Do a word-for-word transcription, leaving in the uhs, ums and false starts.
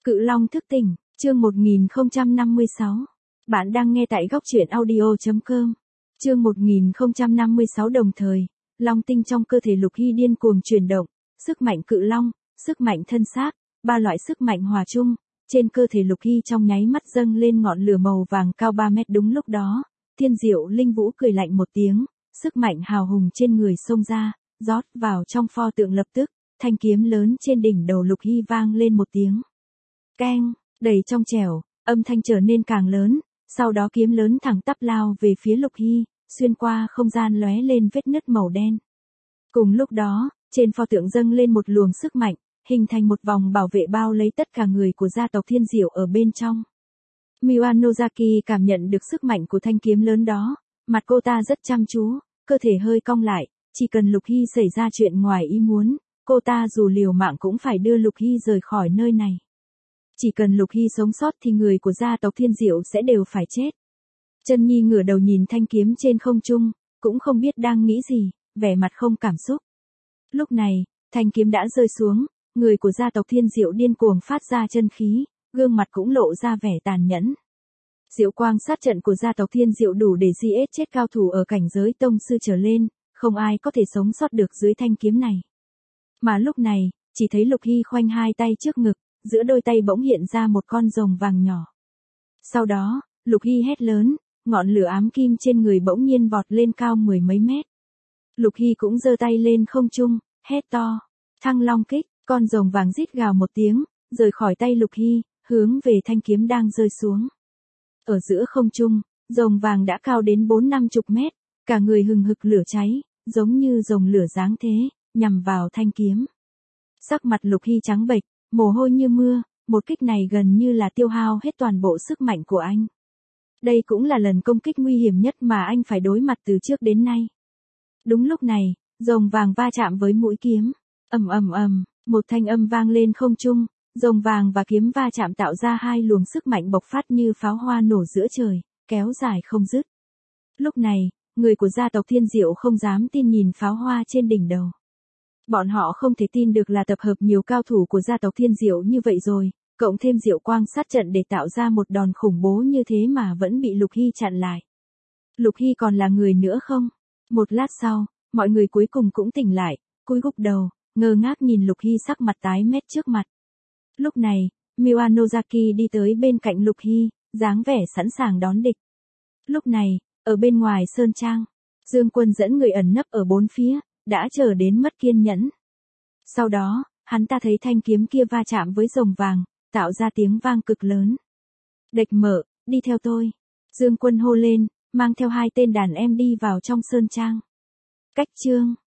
Cự Long thức tỉnh, chương một nghìn không trăm năm mươi sáu. Bạn đang nghe tại góc truyện audio chấm com. Chương một nghìn không trăm năm mươi sáu đồng thời, long tinh trong cơ thể Lục Hy điên cuồng chuyển động, sức mạnh cự long, sức mạnh thân xác, ba loại sức mạnh hòa chung, trên cơ thể Lục Hy trong nháy mắt dâng lên ngọn lửa màu vàng cao ba mét. Đúng lúc đó, Thiên Diệu Linh Vũ cười lạnh một tiếng, sức mạnh hào hùng trên người xông ra, rót vào trong pho tượng. Lập tức, thanh kiếm lớn trên đỉnh đầu Lục Hy vang lên một tiếng keng, đầy trong trẻo, âm thanh trở nên càng lớn, sau đó kiếm lớn thẳng tắp lao về phía Lục Hy, xuyên qua không gian lóe lên vết nứt màu đen. Cùng lúc đó, trên pho tượng dâng lên một luồng sức mạnh, hình thành một vòng bảo vệ bao lấy tất cả người của gia tộc Thiên Diệu ở bên trong. Miwa Nozaki cảm nhận được sức mạnh của thanh kiếm lớn đó, mặt cô ta rất chăm chú, cơ thể hơi cong lại, chỉ cần Lục Hy xảy ra chuyện ngoài ý muốn, cô ta dù liều mạng cũng phải đưa Lục Hy rời khỏi nơi này. Chỉ cần Lục Hy sống sót thì người của gia tộc Thiên Diệu sẽ đều phải chết. Chân Nhi ngửa đầu nhìn thanh kiếm trên không trung, cũng không biết đang nghĩ gì, vẻ mặt không cảm xúc. Lúc này, thanh kiếm đã rơi xuống, người của gia tộc Thiên Diệu điên cuồng phát ra chân khí, gương mặt cũng lộ ra vẻ tàn nhẫn. Diệu quang sát trận của gia tộc Thiên Diệu đủ để giết chết cao thủ ở cảnh giới tông sư trở lên, không ai có thể sống sót được dưới thanh kiếm này. Mà lúc này, chỉ thấy Lục Hy khoanh hai tay trước ngực, giữa đôi tay bỗng hiện ra một con rồng vàng nhỏ. Sau đó, Lục Hy hét lớn, ngọn lửa ám kim trên người bỗng nhiên vọt lên cao mười mấy mét. Lục Hy cũng giơ tay lên không trung, hét to, Thăng Long kích, con rồng vàng rít gào một tiếng, rời khỏi tay Lục Hy, hướng về thanh kiếm đang rơi xuống. Ở giữa không trung, rồng vàng đã cao đến bốn năm chục mét, cả người hừng hực lửa cháy, giống như rồng lửa giáng thế, nhằm vào thanh kiếm. Sắc mặt Lục Hy trắng bệch, mồ hôi như mưa, một kích này gần như là tiêu hao hết toàn bộ sức mạnh của anh. Đây cũng là lần công kích nguy hiểm nhất mà anh phải đối mặt từ trước đến nay. Đúng lúc này, rồng vàng va chạm với mũi kiếm, ầm ầm ầm, một thanh âm vang lên không trung, rồng vàng và kiếm va chạm tạo ra hai luồng sức mạnh bộc phát như pháo hoa nổ giữa trời, kéo dài không dứt. Lúc này, người của gia tộc Thiên Diệu không dám tin nhìn pháo hoa trên đỉnh đầu. Bọn họ không thể tin được là tập hợp nhiều cao thủ của gia tộc Thiên Diệu như vậy rồi, cộng thêm diệu quang sát trận để tạo ra một đòn khủng bố như thế mà vẫn bị Lục Hy chặn lại. Lục Hy còn là người nữa không? Một lát sau, mọi người cuối cùng cũng tỉnh lại, cúi gục đầu, ngơ ngác nhìn Lục Hy sắc mặt tái mét trước mặt. Lúc này, Miwa Nozaki đi tới bên cạnh Lục Hy, dáng vẻ sẵn sàng đón địch. Lúc này, ở bên ngoài sơn trang, Dương Quân dẫn người ẩn nấp ở bốn phía, đã chờ đến mất kiên nhẫn. Sau đó, hắn ta thấy thanh kiếm kia va chạm với rồng vàng, tạo ra tiếng vang cực lớn. Địch Mở, đi theo tôi. Dương Quân hô lên, mang theo hai tên đàn em đi vào trong sơn trang. Cách chương